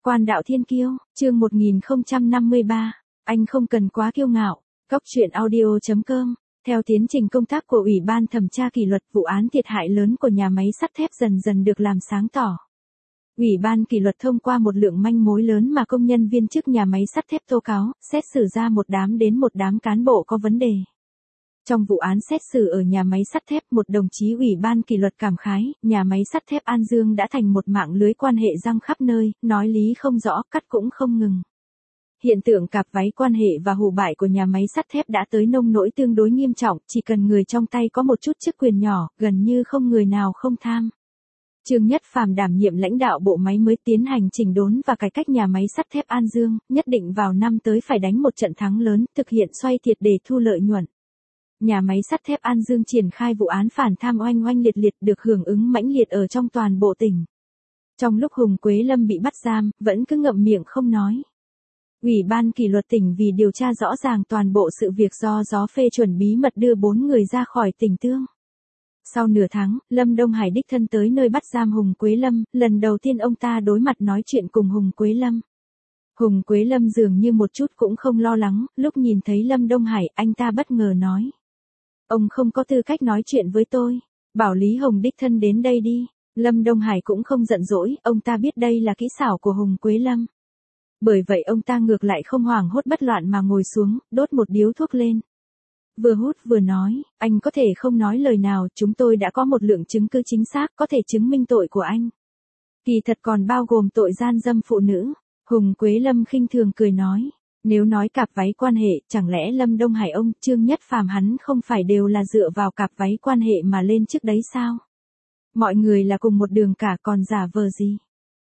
Quan đạo thiên kiêu, chương 1053, anh không cần quá kiêu ngạo. Góc truyện audio.com. Theo tiến trình công tác của Ủy ban thẩm tra kỷ luật, vụ án thiệt hại lớn của nhà máy sắt thép dần dần được làm sáng tỏ. Ủy ban kỷ luật thông qua một lượng manh mối lớn mà công nhân viên chức nhà máy sắt thép tố cáo, xét xử ra một đám cán bộ có vấn đề. Trong vụ án xét xử ở nhà máy sắt thép, một đồng chí Ủy ban kỷ luật cảm khái, nhà máy sắt thép An Dương đã thành một mạng lưới quan hệ giăng khắp nơi, nói lý không rõ, cắt cũng không ngừng. Hiện tượng cặp váy quan hệ và hủ bại của nhà máy sắt thép đã tới nông nỗi tương đối nghiêm trọng, chỉ cần người trong tay có một chút chức quyền nhỏ, gần như không người nào không tham. Trương Nhất Phàm đảm nhiệm lãnh đạo bộ máy mới tiến hành chỉnh đốn và cải cách nhà máy sắt thép An Dương, nhất định vào năm tới phải đánh một trận thắng lớn, thực hiện xoay thiệt để thu lợi nhuận. Nhà máy sắt thép An Dương triển khai vụ án phản tham oanh liệt được hưởng ứng mãnh liệt ở trong toàn bộ tỉnh. Trong lúc Hùng Quế Lâm bị bắt giam, vẫn cứ ngậm miệng không nói. Ủy ban kỷ luật tỉnh vì điều tra rõ ràng toàn bộ sự việc do gió phê chuẩn bí mật đưa 4 người ra khỏi tỉnh Tương. Sau nửa tháng, Lâm Đông Hải đích thân tới nơi bắt giam Hùng Quế Lâm, lần đầu tiên ông ta đối mặt nói chuyện cùng Hùng Quế Lâm. Hùng Quế Lâm dường như một chút cũng không lo lắng, lúc nhìn thấy Lâm Đông Hải, anh ta bất ngờ nói. Ông không có tư cách nói chuyện với tôi, bảo Lý Hồng đích thân đến đây đi. Lâm Đông Hải cũng không giận dỗi, ông ta biết đây là kỹ xảo của Hùng Quế Lâm. Bởi vậy ông ta ngược lại không hoảng hốt bất loạn mà ngồi xuống, đốt một điếu thuốc lên. Vừa hút vừa nói, anh có thể không nói lời nào, chúng tôi đã có một lượng chứng cứ chính xác có thể chứng minh tội của anh. Kỳ thật còn bao gồm tội gian dâm phụ nữ. Hùng Quế Lâm khinh thường cười nói. Nếu nói cặp váy quan hệ, chẳng lẽ Lâm Đông Hải ông Trương Nhất Phàm hắn không phải đều là dựa vào cặp váy quan hệ mà lên trước đấy sao? Mọi người là cùng một đường cả, còn giả vờ gì?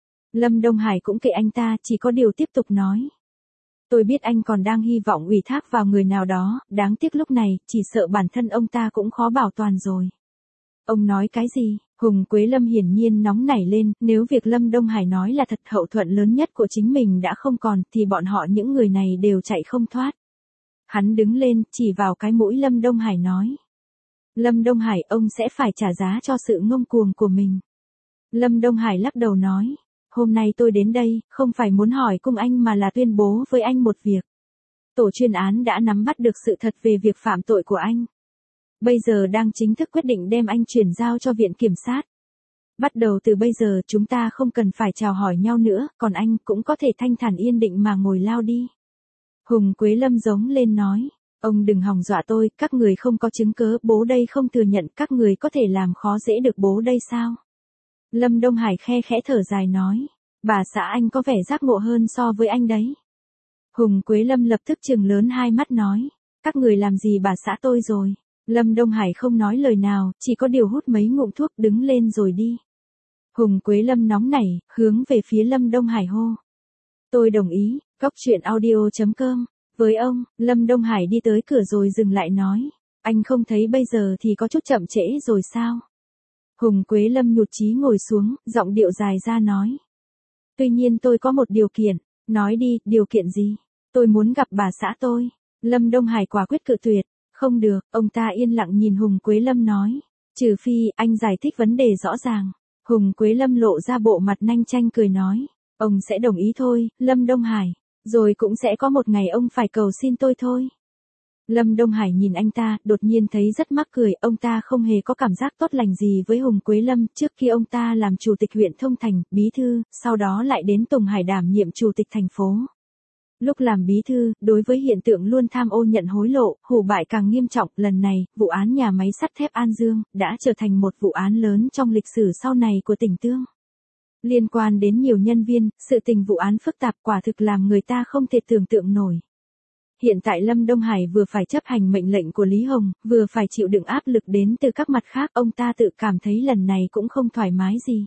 Lâm Đông Hải cũng kệ anh ta, chỉ có điều tiếp tục nói. Tôi biết anh còn đang hy vọng ủy thác vào người nào đó, đáng tiếc lúc này, chỉ sợ bản thân ông ta cũng khó bảo toàn rồi. Ông nói cái gì? Hùng Quế Lâm hiển nhiên nóng nảy lên, nếu việc Lâm Đông Hải nói là thật, hậu thuẫn lớn nhất của chính mình đã không còn, thì bọn họ những người này đều chạy không thoát. Hắn đứng lên, chỉ vào cái mũi Lâm Đông Hải nói. Lâm Đông Hải, ông sẽ phải trả giá cho sự ngông cuồng của mình. Lâm Đông Hải lắc đầu nói. Hôm nay tôi đến đây, không phải muốn hỏi cung anh mà là tuyên bố với anh một việc. Tổ chuyên án đã nắm bắt được sự thật về việc phạm tội của anh. Bây giờ đang chính thức quyết định đem anh chuyển giao cho viện kiểm sát. Bắt đầu từ bây giờ chúng ta không cần phải chào hỏi nhau nữa, còn anh cũng có thể thanh thản yên định mà ngồi lao đi. Hùng Quế Lâm giống lên nói, ông đừng hòng dọa tôi, các người không có chứng cớ, bố đây không thừa nhận, các người có thể làm khó dễ được bố đây sao? Lâm Đông Hải khe khẽ thở dài nói, bà xã anh có vẻ giác ngộ hơn so với anh đấy. Hùng Quế Lâm lập tức trừng lớn hai mắt nói, các người làm gì bà xã tôi rồi? Lâm Đông Hải không nói lời nào, chỉ có điều hút mấy ngụm thuốc đứng lên rồi đi. Hùng Quế Lâm nóng nảy, hướng về phía Lâm Đông Hải hô. Tôi đồng ý, góc truyện audio.com. Với ông, Lâm Đông Hải đi tới cửa rồi dừng lại nói, anh không thấy bây giờ thì có chút chậm trễ rồi sao? Hùng Quế Lâm nhụt chí ngồi xuống, giọng điệu dài ra nói. Tuy nhiên tôi có một điều kiện, nói đi, điều kiện gì? Tôi muốn gặp bà xã tôi. Lâm Đông Hải quả quyết cự tuyệt. Không được, ông ta yên lặng nhìn Hùng Quế Lâm nói. Trừ phi, anh giải thích vấn đề rõ ràng. Hùng Quế Lâm lộ ra bộ mặt nanh chanh cười nói. Ông sẽ đồng ý thôi, Lâm Đông Hải. Rồi cũng sẽ có một ngày ông phải cầu xin tôi thôi. Lâm Đông Hải nhìn anh ta, đột nhiên thấy rất mắc cười, ông ta không hề có cảm giác tốt lành gì với Hùng Quế Lâm, trước khi ông ta làm chủ tịch huyện Thông Thành, bí thư, sau đó lại đến Tùng Hải đảm nhiệm chủ tịch thành phố. Lúc làm bí thư, đối với hiện tượng luôn tham ô nhận hối lộ, hủ bại càng nghiêm trọng, lần này, vụ án nhà máy sắt thép An Dương, đã trở thành một vụ án lớn trong lịch sử sau này của tỉnh Tương. Liên quan đến nhiều nhân viên, sự tình vụ án phức tạp quả thực làm người ta không thể tưởng tượng nổi. Hiện tại Lâm Đông Hải vừa phải chấp hành mệnh lệnh của Lý Hồng, vừa phải chịu đựng áp lực đến từ các mặt khác, ông ta tự cảm thấy lần này cũng không thoải mái gì.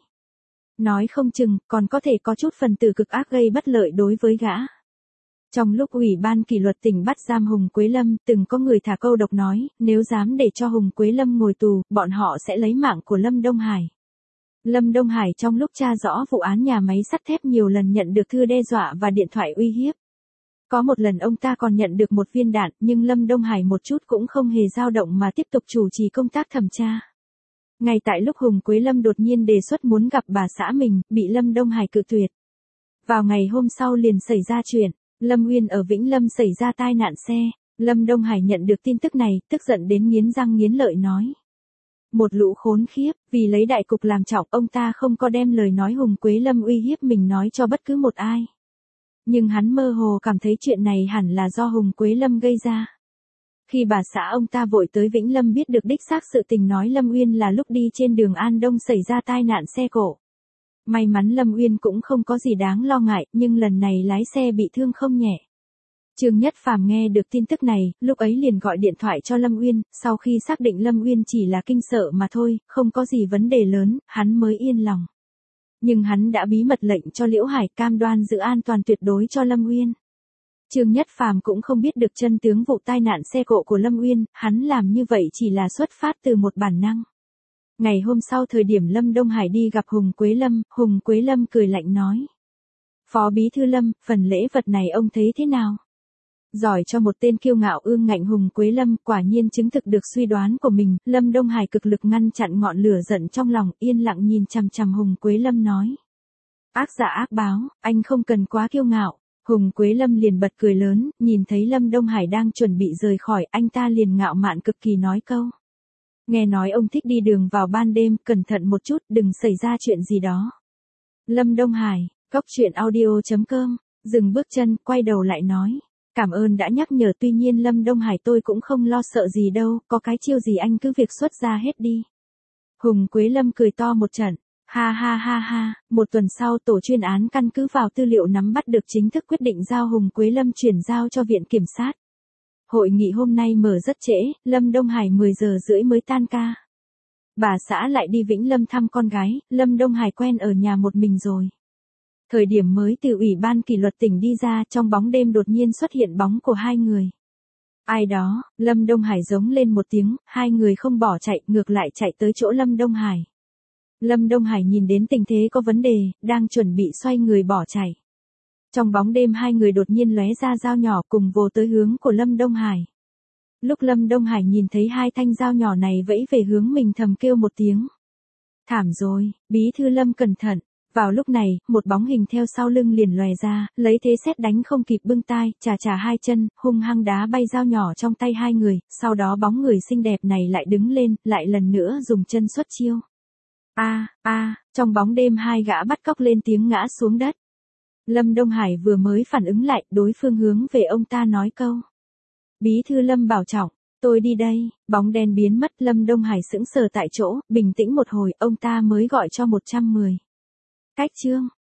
Nói không chừng, còn có thể có chút phần tử cực ác gây bất lợi đối với gã. Trong lúc Ủy ban kỷ luật tỉnh bắt giam Hùng Quế Lâm, từng có người thả câu độc nói, nếu dám để cho Hùng Quế Lâm ngồi tù, bọn họ sẽ lấy mạng của Lâm Đông Hải. Lâm Đông Hải trong lúc tra rõ vụ án nhà máy sắt thép nhiều lần nhận được thư đe dọa và điện thoại uy hiếp. Có một lần ông ta còn nhận được một viên đạn, nhưng Lâm Đông Hải một chút cũng không hề dao động mà tiếp tục chủ trì công tác thẩm tra. Ngay tại lúc Hùng Quế Lâm đột nhiên đề xuất muốn gặp bà xã mình, bị Lâm Đông Hải cự tuyệt. Vào ngày hôm sau liền xảy ra chuyện, Lâm Uyên ở Vĩnh Lâm xảy ra tai nạn xe. Lâm Đông Hải nhận được tin tức này, tức giận đến nghiến răng nghiến lợi nói. Một lũ khốn khiếp, vì lấy đại cục làm trọng, ông ta không có đem lời nói Hùng Quế Lâm uy hiếp mình nói cho bất cứ một ai. Nhưng hắn mơ hồ cảm thấy chuyện này hẳn là do Hùng Quế Lâm gây ra. Khi bà xã ông ta vội tới Vĩnh Lâm biết được đích xác sự tình nói Lâm Uyên là lúc đi trên đường An Đông xảy ra tai nạn xe cộ. May mắn Lâm Uyên cũng không có gì đáng lo ngại, nhưng lần này lái xe bị thương không nhẹ. Trương Nhất Phàm nghe được tin tức này, lúc ấy liền gọi điện thoại cho Lâm Uyên, sau khi xác định Lâm Uyên chỉ là kinh sợ mà thôi, không có gì vấn đề lớn, hắn mới yên lòng. Nhưng hắn đã bí mật lệnh cho Liễu Hải cam đoan giữ an toàn tuyệt đối cho Lâm Uyên. Trương Nhất Phàm cũng không biết được chân tướng vụ tai nạn xe cộ của Lâm Uyên, hắn làm như vậy chỉ là xuất phát từ một bản năng. Ngày hôm sau thời điểm Lâm Đông Hải đi gặp Hùng Quế Lâm cười lạnh nói. Phó Bí Thư Lâm, phần lễ vật này ông thấy thế nào? Giỏi cho một tên kiêu ngạo ương ngạnh Hùng Quế Lâm, quả nhiên chứng thực được suy đoán của mình, Lâm Đông Hải cực lực ngăn chặn ngọn lửa giận trong lòng, yên lặng nhìn chằm chằm Hùng Quế Lâm nói. Ác giả ác báo, anh không cần quá kiêu ngạo. Hùng Quế Lâm liền bật cười lớn, nhìn thấy Lâm Đông Hải đang chuẩn bị rời khỏi, anh ta liền ngạo mạn cực kỳ nói câu. Nghe nói ông thích đi đường vào ban đêm, cẩn thận một chút, đừng xảy ra chuyện gì đó. Lâm Đông Hải, coctruyện.audio.com, dừng bước chân, quay đầu lại nói. Cảm ơn đã nhắc nhở, tuy nhiên Lâm Đông Hải tôi cũng không lo sợ gì đâu, có cái chiêu gì anh cứ việc xuất ra hết đi. Hùng Quế Lâm cười to một trận. Ha ha ha ha, một tuần sau tổ chuyên án căn cứ vào tư liệu nắm bắt được chính thức quyết định giao Hùng Quế Lâm chuyển giao cho Viện Kiểm sát. Hội nghị hôm nay mở rất trễ, Lâm Đông Hải 10 giờ rưỡi mới tan ca. Bà xã lại đi Vĩnh Lâm thăm con gái, Lâm Đông Hải quen ở nhà một mình rồi. Thời điểm mới từ Ủy ban kỷ luật tỉnh đi ra, trong bóng đêm đột nhiên xuất hiện bóng của hai người. Ai đó, Lâm Đông Hải giống lên một tiếng, hai người không bỏ chạy, ngược lại chạy tới chỗ Lâm Đông Hải. Lâm Đông Hải nhìn đến tình thế có vấn đề, đang chuẩn bị xoay người bỏ chạy. Trong bóng đêm hai người đột nhiên lóe ra dao nhỏ cùng vồ tới hướng của Lâm Đông Hải. Lúc Lâm Đông Hải nhìn thấy hai thanh dao nhỏ này vẫy về hướng mình thầm kêu một tiếng. Thảm rồi, Bí Thư Lâm cẩn thận. Vào lúc này, một bóng hình theo sau lưng liền lòe ra, lấy thế sét đánh không kịp bưng tai, chà hai chân, hung hăng đá bay dao nhỏ trong tay hai người, sau đó bóng người xinh đẹp này lại đứng lên, lại lần nữa dùng chân xuất chiêu. Trong bóng đêm hai gã bắt cóc lên tiếng ngã xuống đất. Lâm Đông Hải vừa mới phản ứng lại, đối phương hướng về ông ta nói câu. Bí Thư Lâm bảo trọng, tôi đi đây, bóng đen biến mất, Lâm Đông Hải sững sờ tại chỗ, bình tĩnh một hồi, ông ta mới gọi cho 110. Cách chương